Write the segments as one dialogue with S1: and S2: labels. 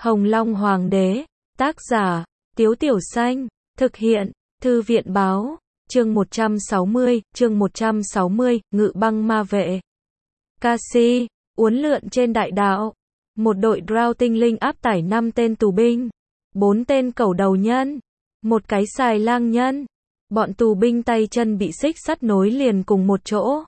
S1: Hồng Long Hoàng đế, tác giả, Tiếu Tiểu Xanh, thực hiện, Thư viện báo, chương 160, Ngự băng ma vệ. Cassie, uốn lượn trên đại đạo, một đội Drow tinh linh áp tải 5 tên tù binh, 4 tên cẩu đầu nhân, một cái xài lang nhân. Bọn tù binh tay chân bị xích sắt nối liền cùng một chỗ.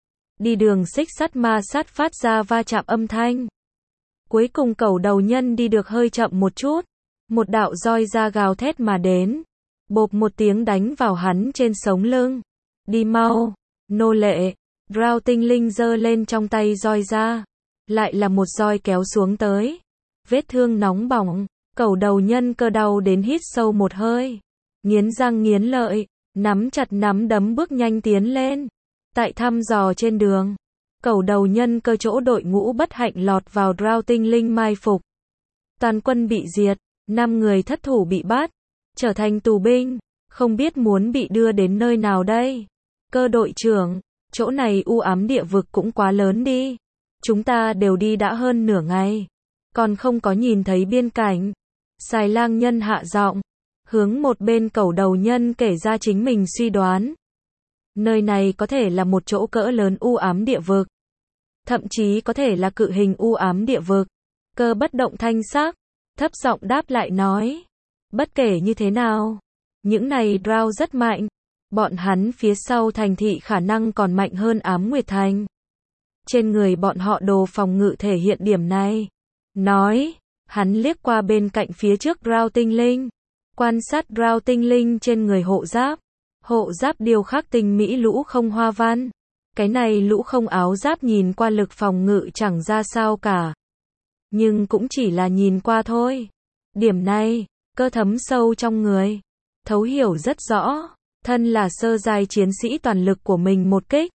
S1: Đi đường xích sắt ma sát phát ra va chạm âm thanh. Cuối cùng cẩu đầu nhân đi được hơi chậm một chút. Một đạo roi da gào thét mà đến. Bộp một tiếng đánh vào hắn trên sống lưng. Đi mau, nô lệ. Drow tinh linh giơ lên trong tay roi da. Lại là một roi kéo xuống tới. Vết thương nóng bỏng. Cẩu đầu nhân cơ đau đến hít sâu một hơi. Nghiến răng nghiến lợi. Nắm chặt nắm đấm bước nhanh tiến lên. Tại thăm dò trên đường, cẩu đầu nhân cơ chỗ đội ngũ bất hạnh lọt vào Drow tinh linh mai phục. Toàn quân bị diệt, 5 người thất thủ bị bắt, trở thành tù binh, không biết muốn bị đưa đến nơi nào đây. Cơ đội trưởng, chỗ này u ám địa vực cũng quá lớn đi. Chúng ta đều đi đã hơn nửa ngày, còn không có nhìn thấy biên cảnh. Xài lang nhân hạ giọng, hướng một bên cẩu đầu nhân kể ra chính mình suy đoán. Nơi này có thể là một chỗ cỡ lớn u ám địa vực. Thậm chí có thể là cự hình u ám địa vực. Cơ bất động thanh sắc, thấp giọng đáp lại nói. Bất kể như thế nào, những này Drow rất mạnh. Bọn hắn phía sau thành thị khả năng còn mạnh hơn Ám Nguyệt Thành. Trên người bọn họ đồ phòng ngự thể hiện điểm này. Nói, hắn liếc qua bên cạnh phía trước Drow tinh linh. Quan sát Drow tinh linh trên người hộ giáp. Hộ giáp điêu khắc tinh mỹ lũ không hoa văn. Cái này lũ không áo giáp nhìn qua lực phòng ngự chẳng ra sao cả. Nhưng cũng chỉ là nhìn qua thôi. Điểm này, cơ thấm sâu trong người. Thấu hiểu rất rõ. Thân là sơ giai chiến sĩ toàn lực của mình một kích.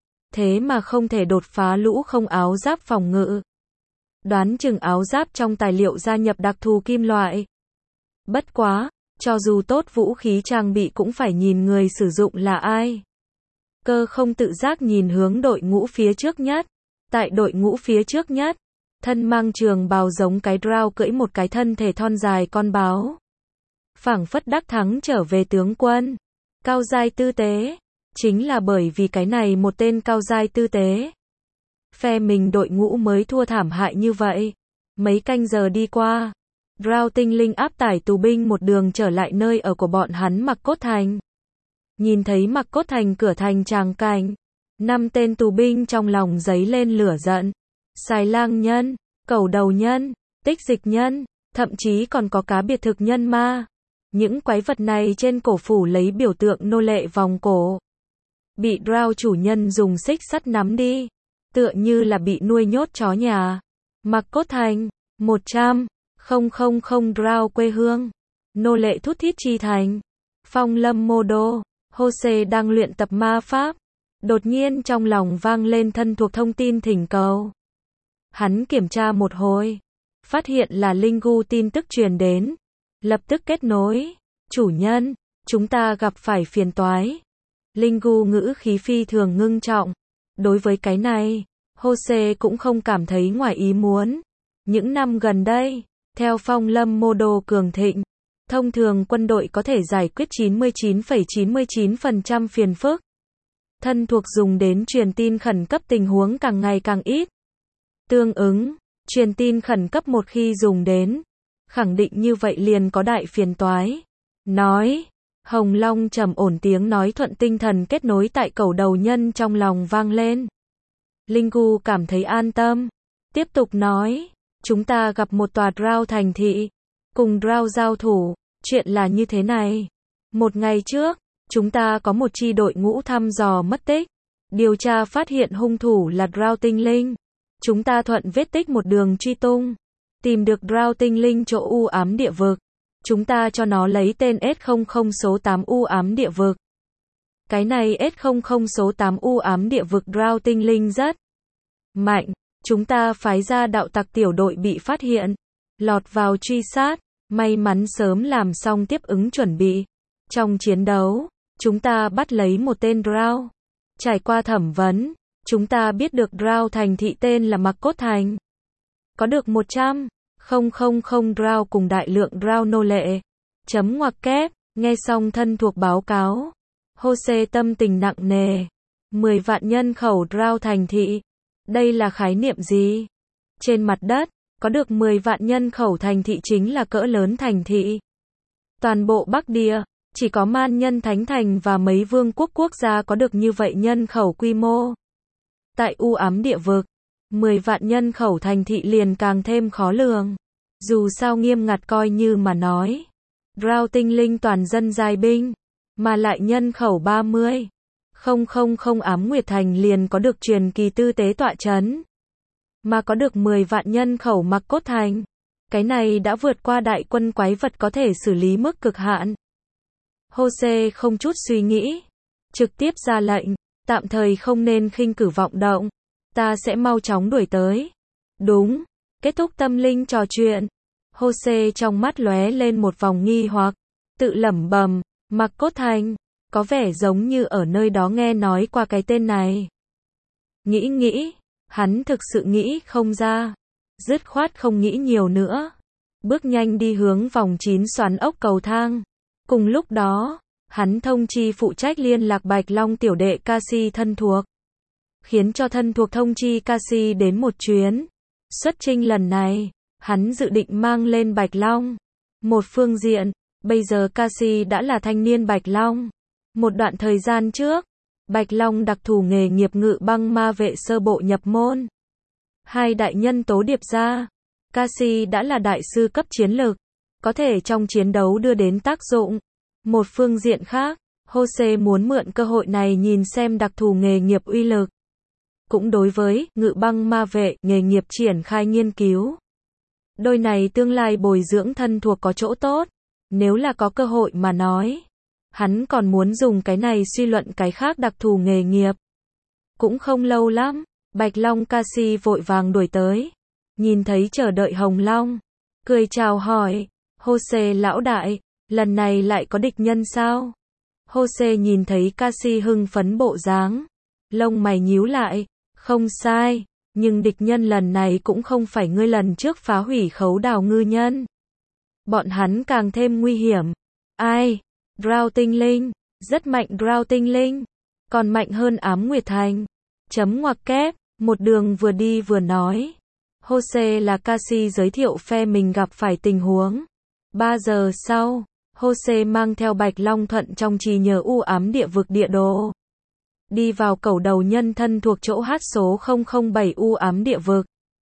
S1: Thế mà không thể đột phá lũ không áo giáp phòng ngự. Đoán chừng áo giáp trong tài liệu gia nhập đặc thù kim loại. Bất quá, cho dù tốt vũ khí trang bị cũng phải nhìn người sử dụng là ai. Cơ không tự giác nhìn hướng đội ngũ phía trước nhất. Tại đội ngũ phía trước nhất, thân mang trường bào giống cái Drow cưỡi một cái thân thể thon dài con báo. Phảng phất đắc thắng trở về tướng quân. Cao giai tư tế. Chính là bởi vì cái này một tên cao giai tư tế. Phe mình đội ngũ mới thua thảm hại như vậy. Mấy canh giờ đi qua. Drow tinh linh áp tải tù binh một đường trở lại nơi ở của bọn hắn Mặc Cốt Thành. Nhìn thấy Mặc Cốt Thành cửa thành tràng cảnh. 5 tên tù binh trong lòng giấy lên lửa giận. Xài lang nhân, cẩu đầu nhân, tích dịch nhân, thậm chí còn có cá biệt thực nhân ma. Những quái vật này trên cổ phủ lấy biểu tượng nô lệ vòng cổ. Bị Drow chủ nhân dùng xích sắt nắm đi. Tựa như là bị nuôi nhốt chó nhà. Mặc Cốt Thành, 100. Drow quê hương. Nô lệ thút thít chi thành. Phong lâm mô đô. Jose đang luyện tập ma pháp. Đột nhiên trong lòng vang lên thân thuộc thông tin thỉnh cầu. Hắn kiểm tra một hồi. Phát hiện là Lingu tin tức truyền đến. Lập tức kết nối. Chủ nhân, chúng ta gặp phải phiền toái. Lingu ngữ khí phi thường ngưng trọng. Đối với cái này, Jose cũng không cảm thấy ngoài ý muốn. Những năm gần đây, theo phong lâm mô đô cường thịnh, thông thường quân đội có thể giải quyết 99,99% phiền phức. Thân thuộc dùng đến truyền tin khẩn cấp tình huống càng ngày càng ít. Tương ứng, truyền tin khẩn cấp một khi dùng đến, khẳng định như vậy liền có đại phiền toái. Nói, Hồng Long trầm ổn tiếng nói thuận tinh thần kết nối tại cẩu đầu nhân trong lòng vang lên. Lingu cảm thấy an tâm. Tiếp tục nói. Chúng ta gặp một tòa Drow thành thị, cùng Drow giao thủ. Chuyện là như thế này. Một ngày trước, chúng ta có một chi đội ngũ thăm dò mất tích. Điều tra phát hiện hung thủ là Drow tinh linh. Chúng ta thuận vết tích một đường truy tung. Tìm được Drow tinh linh chỗ u ám địa vực. Chúng ta cho nó lấy tên S00 số 8 u ám địa vực. Cái này S00 số 8 u ám địa vực Drow tinh linh rất mạnh. Chúng ta phái ra đạo tặc tiểu đội bị phát hiện, lọt vào truy sát, may mắn sớm làm xong tiếp ứng chuẩn bị. Trong chiến đấu, chúng ta bắt lấy một tên Drow. Trải qua thẩm vấn, chúng ta biết được Drow thành thị tên là Mặc Cốt Thành. Có được 100 000 drow cùng đại lượng drow nô lệ. Chấm ngoặc kép, nghe xong thân thuộc báo cáo. Jose tâm tình nặng nề. 10 vạn nhân khẩu drow thành thị. Đây là khái niệm gì? Trên mặt đất, có được 10 vạn nhân khẩu thành thị chính là cỡ lớn thành thị. Toàn bộ Bắc Địa, chỉ có Man Nhân Thánh Thành và mấy vương quốc gia có được như vậy nhân khẩu quy mô. Tại u ám địa vực, 10 vạn nhân khẩu thành thị liền càng thêm khó lường. Dù sao nghiêm ngặt coi như mà nói, drow tinh linh toàn dân giai binh, mà lại nhân khẩu 30. 000 Ám Nguyệt Thành liền có được truyền kỳ tư tế tọa chấn. Mà có được 10 vạn nhân khẩu Mặc Cốt Thành. Cái này đã vượt qua đại quân quái vật có thể xử lý mức cực hạn. Jose không chút suy nghĩ, trực tiếp ra lệnh, tạm thời không nên khinh cử vọng động, ta sẽ mau chóng đuổi tới. Đúng, kết thúc tâm linh trò chuyện, Jose trong mắt lóe lên một vòng nghi hoặc, tự lẩm bẩm, Mặc Cốt Thành, có vẻ giống như ở nơi đó nghe nói qua cái tên này. Nghĩ, hắn thực sự nghĩ không ra, dứt khoát không nghĩ nhiều nữa, bước nhanh đi hướng vòng 9 xoắn ốc cầu thang. Cùng lúc đó, hắn thông chi phụ trách liên lạc Bạch Long tiểu đệ Cassie thân thuộc, khiến cho thân thuộc thông chi Cassie đến một chuyến. Xuất chinh lần này, hắn dự định mang lên Bạch Long. Một phương diện, bây giờ Cassie đã là thanh niên Bạch Long. Một đoạn thời gian trước, Bạch Long đặc thù nghề nghiệp ngự băng ma vệ sơ bộ nhập môn. Hai đại nhân tố điệp ra, Cassie đã là đại sư cấp chiến lực, có thể trong chiến đấu đưa đến tác dụng. Một phương diện khác, Jose muốn mượn cơ hội này nhìn xem đặc thù nghề nghiệp uy lực. Cũng đối với ngự băng ma vệ nghề nghiệp triển khai nghiên cứu. Đôi này tương lai bồi dưỡng thân thuộc có chỗ tốt. Nếu là có cơ hội mà nói, hắn còn muốn dùng cái này suy luận cái khác đặc thù nghề nghiệp. Cũng không lâu lắm, Bạch Long Cassie vội vàng đuổi tới. Nhìn thấy chờ đợi Hồng Long, cười chào hỏi, Jose lão đại, lần này lại có địch nhân sao? Jose nhìn thấy Cassie hưng phấn bộ dáng, lông mày nhíu lại, không sai, nhưng địch nhân lần này cũng không phải ngươi lần trước phá hủy khấu đào ngư nhân. Bọn hắn càng thêm nguy hiểm. Ai? Drow tinh linh, rất mạnh Drow tinh linh, còn mạnh hơn Ám Nguyệt Thành. Chấm ngoặc kép, một đường vừa đi vừa nói. Jose là Cassie giới thiệu phe mình gặp phải tình huống. 3 giờ sau, Jose mang theo Bạch Long thuận trong trì nhờ u ám địa vực địa đồ. Đi vào cầu đầu nhân thân thuộc chỗ hát số 007 u ám địa vực.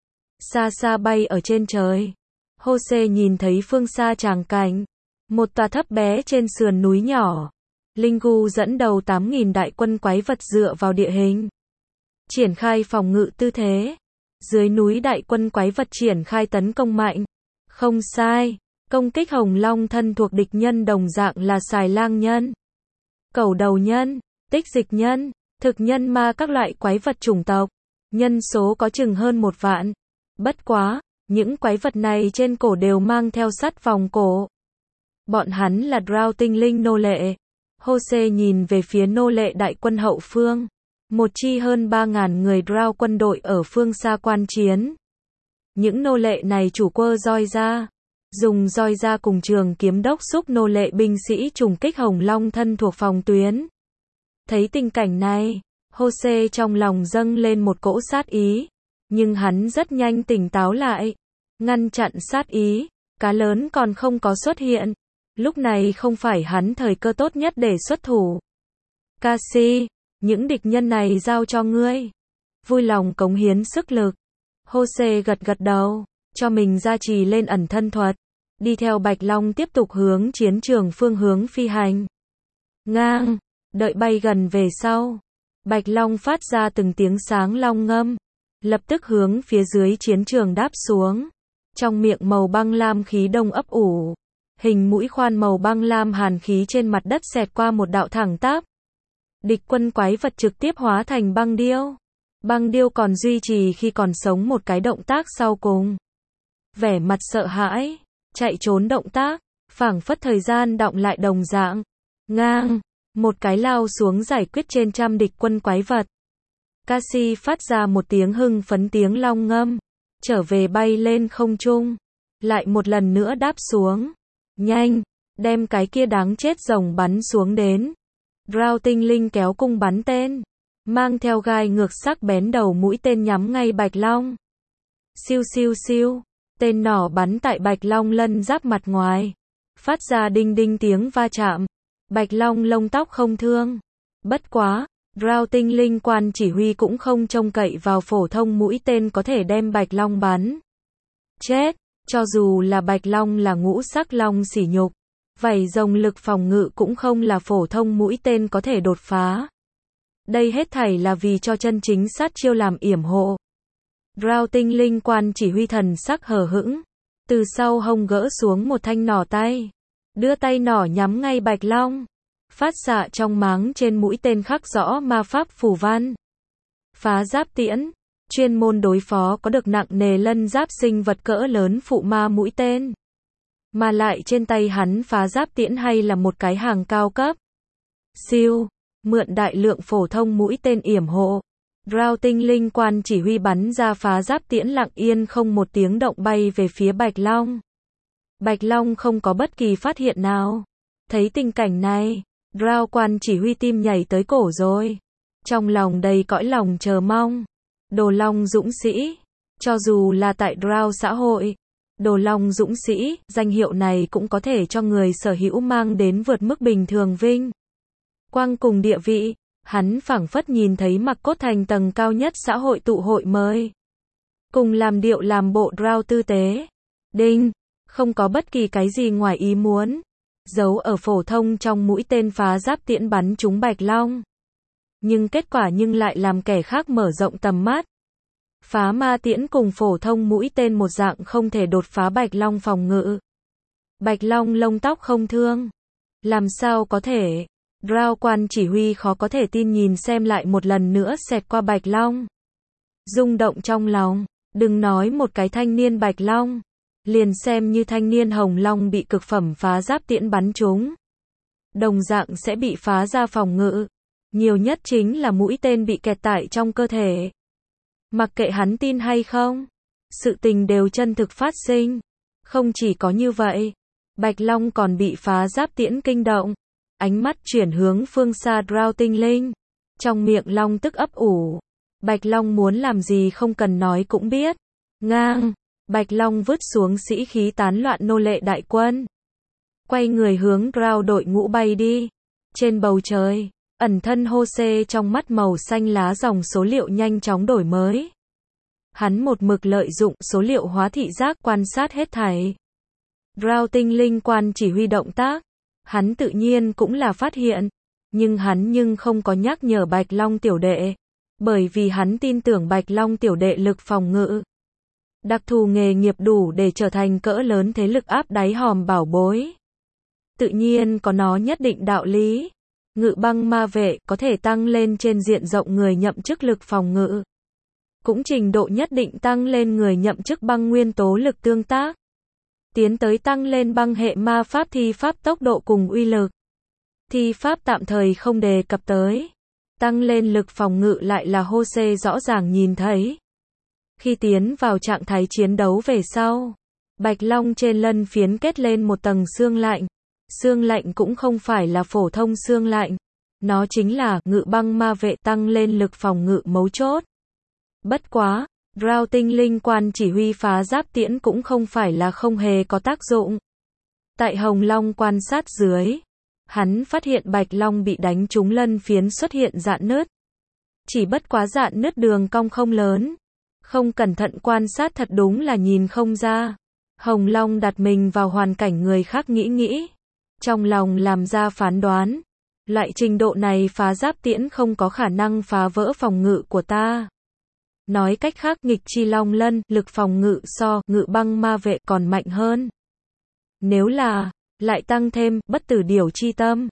S1: Xa xa bay ở trên trời. Jose nhìn thấy phương xa tràng cảnh. Một tòa thấp bé trên sườn núi nhỏ. Lingu dẫn đầu 8.000 đại quân quái vật dựa vào địa hình. Triển khai phòng ngự tư thế. Dưới núi đại quân quái vật triển khai tấn công mạnh. Không sai, công kích Hồng Long thân thuộc địch nhân đồng dạng là xài lang nhân, cẩu đầu nhân, tích dịch nhân, thực nhân ma các loại quái vật chủng tộc. Nhân số có chừng hơn 1 vạn. Bất quá, những quái vật này trên cổ đều mang theo sắt vòng cổ. Bọn hắn là drow tinh linh nô lệ. Jose nhìn về phía nô lệ đại quân hậu phương. Một chi hơn 3.000 người drow quân đội ở phương xa quan chiến. Những nô lệ này chủ quơ roi ra. Dùng roi ra cùng trường kiếm đốc xúc nô lệ binh sĩ trùng kích Hồng Long thân thuộc phòng tuyến. Thấy tình cảnh này, Jose trong lòng dâng lên một cỗ sát ý. Nhưng hắn rất nhanh tỉnh táo lại. Ngăn chặn sát ý, cá lớn còn không có xuất hiện. Lúc này không phải hắn thời cơ tốt nhất để xuất thủ. Cassie, những địch nhân này giao cho ngươi. Vui lòng cống hiến sức lực. Jose gật gật đầu, cho mình gia trì lên ẩn thân thuật. Đi theo Bạch Long tiếp tục hướng chiến trường phương hướng phi hành. Ngang, đợi bay gần về sau. Bạch Long phát ra từng tiếng sáng long ngâm. Lập tức hướng phía dưới chiến trường đáp xuống. Trong miệng màu băng lam khí đông ấp ủ. Hình mũi khoan màu băng lam hàn khí trên mặt đất xẹt qua một đạo thẳng tắp. Địch quân quái vật trực tiếp hóa thành băng điêu. Băng điêu còn duy trì khi còn sống một cái động tác sau cùng. Vẻ mặt sợ hãi, chạy trốn động tác, phảng phất thời gian đọng lại đồng dạng. Ngang, một cái lao xuống giải quyết trên trăm địch quân quái vật. Cassie phát ra một tiếng hưng phấn tiếng long ngâm, trở về bay lên không trung. lại một lần nữa đáp xuống. Nhanh, đem cái kia đáng chết rồng bắn xuống đến. Drow tinh linh kéo cung bắn tên, mang theo gai ngược sắc bén đầu mũi tên nhắm ngay Bạch Long. Siêu siêu siêu, tên nỏ bắn tại Bạch Long lân giáp mặt ngoài, phát ra đinh đinh tiếng va chạm. Bạch Long lông tóc không thương. Bất quá, Drow tinh linh quan chỉ huy cũng không trông cậy vào phổ thông mũi tên có thể đem Bạch Long bắn chết. Cho dù là Bạch Long là ngũ sắc long sỉ nhục, vảy rồng lực phòng ngự cũng không là phổ thông mũi tên có thể đột phá. Đây hết thảy là vì cho chân chính sát chiêu làm yểm hộ. Drow tinh linh quan chỉ huy thần sắc hờ hững, từ sau hông gỡ xuống một thanh nỏ tay, đưa tay nỏ nhắm ngay Bạch Long, phát xạ trong máng trên mũi tên khắc rõ ma pháp phù văn. Phá giáp tiễn, chuyên môn đối phó có được nặng nề lân giáp sinh vật cỡ lớn phụ ma mũi tên. Mà lại trên tay hắn phá giáp tiễn hay là một cái hàng cao cấp. Siêu, mượn đại lượng phổ thông mũi tên yểm hộ. Drow tinh linh quan chỉ huy bắn ra phá giáp tiễn lặng yên không một tiếng động bay về phía Bạch Long. Bạch Long không có bất kỳ phát hiện nào. Thấy tình cảnh này, Drow quan chỉ huy tim nhảy tới cổ rồi. Trong lòng đầy cõi lòng chờ mong. Đồ Long dũng sĩ. Cho dù là tại Drow xã hội, Đồ Long dũng sĩ, danh hiệu này cũng có thể cho người sở hữu mang đến vượt mức bình thường vinh quang cùng địa vị. Hắn phảng phất nhìn thấy Mặc Cốt Thành tầng cao nhất xã hội tụ hội mới. Cùng làm điệu làm bộ Drow tư tế. Đinh, không có bất kỳ cái gì ngoài ý muốn. Giấu ở phổ thông trong mũi tên phá giáp tiễn bắn trúng Bạch Long. Nhưng kết quả lại làm kẻ khác mở rộng tầm mắt. Phá ma tiễn cùng phổ thông mũi tên một dạng không thể đột phá Bạch Long phòng ngự. Bạch Long lông tóc không thương. Làm sao có thể? Drow quan chỉ huy khó có thể tin nhìn xem lại một lần nữa xẹt qua Bạch Long. Rung động trong lòng, đừng nói một cái thanh niên Bạch Long, liền xem như thanh niên Hồng Long bị cực phẩm phá giáp tiễn bắn trúng, đồng dạng sẽ bị phá ra phòng ngự. Nhiều nhất chính là mũi tên bị kẹt tại trong cơ thể. Mặc kệ hắn tin hay không, sự tình đều chân thực phát sinh. Không chỉ có như vậy, Bạch Long còn bị phá giáp tiễn kinh động. Ánh mắt chuyển hướng phương xa Drow tinh linh. Trong miệng Long tức ấp ủ. Bạch Long muốn làm gì không cần nói cũng biết. Ngang, Bạch Long vứt xuống sĩ khí tán loạn nô lệ đại quân. Quay người hướng Drow đội ngũ bay đi. Trên bầu trời, ẩn thân Hô-xê trong mắt màu xanh lá dòng số liệu nhanh chóng đổi mới. Hắn một mực lợi dụng số liệu hóa thị giác quan sát hết thảy. Drow tinh linh quan chỉ huy động tác. Hắn tự nhiên cũng là phát hiện, nhưng hắn không có nhắc nhở Bạch Long tiểu đệ, bởi vì hắn tin tưởng Bạch Long tiểu đệ lực phòng ngự. Đặc thù nghề nghiệp đủ để trở thành cỡ lớn thế lực áp đáy hòm bảo bối. Tự nhiên có nó nhất định đạo lý. Ngự băng ma vệ có thể tăng lên trên diện rộng người nhậm chức lực phòng ngự. Cũng trình độ nhất định tăng lên người nhậm chức băng nguyên tố lực tương tác. Tiến tới tăng lên băng hệ ma pháp thi pháp tốc độ cùng uy lực. Thi pháp tạm thời không đề cập tới. Tăng lên lực phòng ngự lại là Hô-xê rõ ràng nhìn thấy. Khi tiến vào trạng thái chiến đấu về sau, Bạch Long trên lân phiến kết lên một tầng xương lạnh. Xương lạnh cũng không phải là phổ thông xương lạnh. Nó chính là ngự băng ma vệ tăng lên lực phòng ngự mấu chốt. Bất quá, Drow tinh linh quan chỉ huy phá giáp tiễn cũng không phải là không hề có tác dụng. Tại Hồng Long quan sát dưới, hắn phát hiện Bạch Long bị đánh trúng lân phiến xuất hiện rạn nứt. Chỉ bất quá rạn nứt đường cong không lớn. Không cẩn thận quan sát thật đúng là nhìn không ra. Hồng Long đặt mình vào hoàn cảnh người khác nghĩ. Trong lòng làm ra phán đoán. Loại trình độ này phá giáp tiễn không có khả năng phá vỡ phòng ngự của ta. Nói cách khác nghịch chi long lân, lực phòng ngự so ngự băng ma vệ còn mạnh hơn. Nếu là, lại tăng thêm, bất tử điểu chi tâm.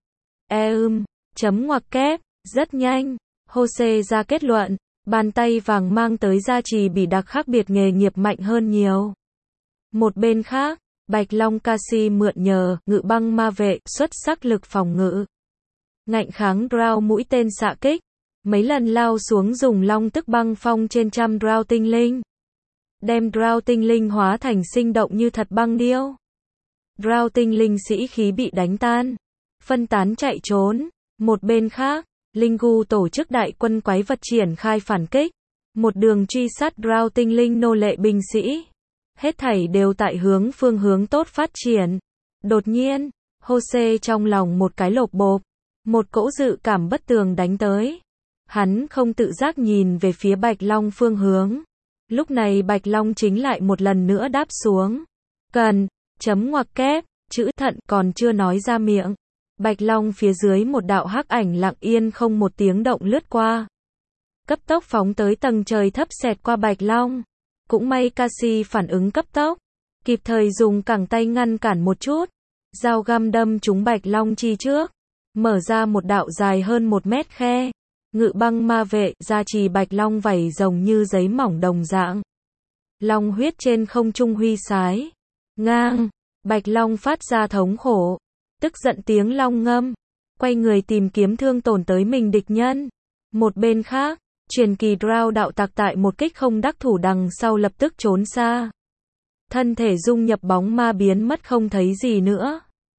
S1: Chấm ngoặc kép, rất nhanh. Hô-xê ra kết luận, bàn tay vàng mang tới gia trì bỉ đặc khác biệt nghề nghiệp mạnh hơn nhiều. Một bên khác, Bạch Long Cassie mượn nhờ, ngự băng ma vệ, xuất sắc lực phòng ngự. Ngạnh kháng Drow mũi tên xạ kích. Mấy lần lao xuống dùng long tức băng phong trên trăm Drow tinh linh. đem Drow tinh linh hóa thành sinh động như thật băng điêu. Drow tinh linh sĩ khí bị đánh tan, phân tán chạy trốn. Một bên khác, Linh Gu tổ chức đại quân quái vật triển khai phản kích, một đường truy sát Drow tinh linh nô lệ binh sĩ. Hết thảy đều tại phương hướng tốt phát triển. Đột nhiên, Jose trong lòng một cái lộp bộp, một cỗ dự cảm bất tường đánh tới. Hắn không tự giác nhìn về phía Bạch Long phương hướng. Lúc này Bạch Long chính lại một lần nữa đáp xuống. Cần, chấm ngoặc kép, chữ thận còn chưa nói ra miệng. Bạch Long phía dưới một đạo hắc ảnh lặng yên không một tiếng động lướt qua. Cấp tốc phóng tới tầng trời thấp xẹt qua Bạch Long. Cũng may Cassie phản ứng cấp tốc, kịp thời dùng cẳng tay ngăn cản một chút. Dao găm đâm trúng Bạch Long chi trước, mở ra một đạo dài hơn 1 mét khe. Ngự băng ma vệ gia trì Bạch Long vảy rồng như giấy mỏng đồng dạng. Long huyết trên không trung huy sái. Ngang, Bạch Long phát ra thống khổ, tức giận tiếng long ngâm, quay người tìm kiếm thương tổn tới mình địch nhân. Một bên khác, truyền kỳ Drow đạo tặc tại một kích không đắc thủ đằng sau lập tức trốn xa. Thân thể dung nhập bóng ma biến mất không thấy gì nữa.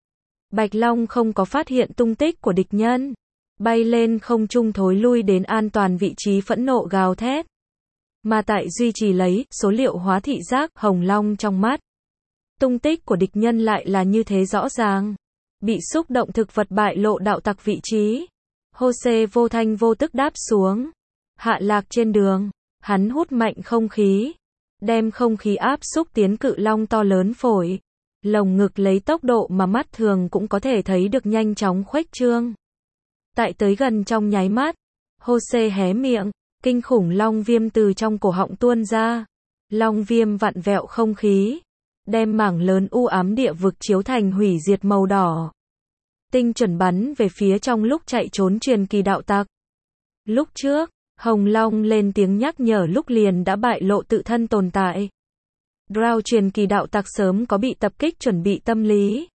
S1: Bạch Long không có phát hiện tung tích của địch nhân, bay lên không trung thối lui đến an toàn vị trí phẫn nộ gào thét. Mà tại duy trì lấy số liệu hóa thị giác Hồng Long trong mắt. Tung tích của địch nhân lại là như thế rõ ràng. Bị xúc động thực vật bại lộ đạo tặc vị trí. Jose vô thanh vô tức đáp xuống. Hạ lạc trên đường, hắn hút mạnh không khí, đem không khí áp xúc tiến cự long to lớn phổi. Lồng ngực lấy tốc độ mà mắt thường cũng có thể thấy được nhanh chóng khuếch trương. Tại tới gần trong nháy mắt, Jose hé miệng, kinh khủng long viêm từ trong cổ họng tuôn ra. Long viêm vặn vẹo không khí, đem mảng lớn u ám địa vực chiếu thành hủy diệt màu đỏ. Tinh chuẩn bắn về phía trong lúc chạy trốn truyền kỳ đạo tặc. Lúc trước, Hồng Long lên tiếng nhắc nhở lúc liền đã bại lộ tự thân tồn tại. Drow truyền kỳ đạo tặc sớm có bị tập kích chuẩn bị tâm lý.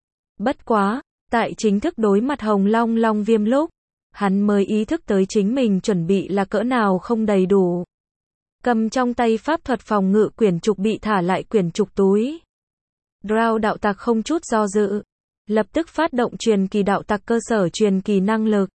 S1: Bất quá, tại chính thức đối mặt Hồng Long Long Viêm lúc, hắn mới ý thức tới chính mình chuẩn bị là cỡ nào không đầy đủ. Cầm trong tay pháp thuật phòng ngự quyển trục bị thả lại quyển trục túi. Drow đạo tặc không chút do dự, lập tức phát động truyền kỳ đạo tặc cơ sở truyền kỳ năng lực.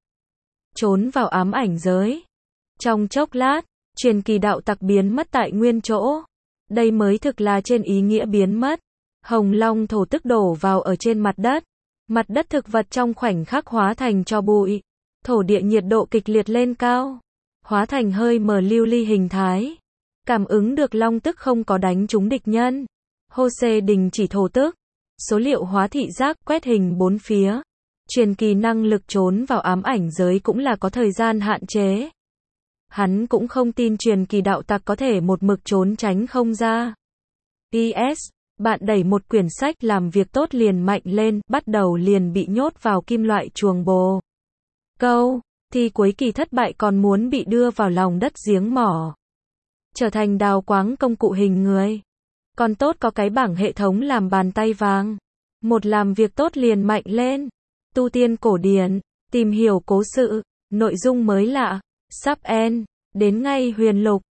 S1: Trốn vào ám ảnh giới. Trong chốc lát, truyền kỳ đạo tặc biến mất tại nguyên chỗ. Đây mới thực là trên ý nghĩa biến mất. Hồng Long thổ tức đổ vào ở trên mặt đất. Mặt đất thực vật trong khoảnh khắc hóa thành tro bụi. Thổ địa nhiệt độ kịch liệt lên cao, hóa thành hơi mờ lưu ly hình thái. Cảm ứng được long tức không có đánh trúng địch nhân. Jose đình chỉ thổ tức. Số liệu hóa thị giác quét hình bốn phía. Truyền kỳ năng lực trốn vào ám ảnh giới cũng là có thời gian hạn chế. Hắn cũng không tin truyền kỳ đạo tặc có thể một mực trốn tránh không ra. PS, bạn đẩy một quyển sách làm việc tốt liền mạnh lên, bắt đầu liền bị nhốt vào kim loại chuồng bồ. Câu, thi cuối kỳ thất bại còn muốn bị đưa vào lòng đất giếng mỏ. Trở thành đào quáng công cụ hình người. Còn tốt có cái bảng hệ thống làm bàn tay vàng. Một làm việc tốt liền mạnh lên. Tu tiên cổ điển, tìm hiểu cố sự, nội dung mới lạ, sub en, đến ngay huyền lục.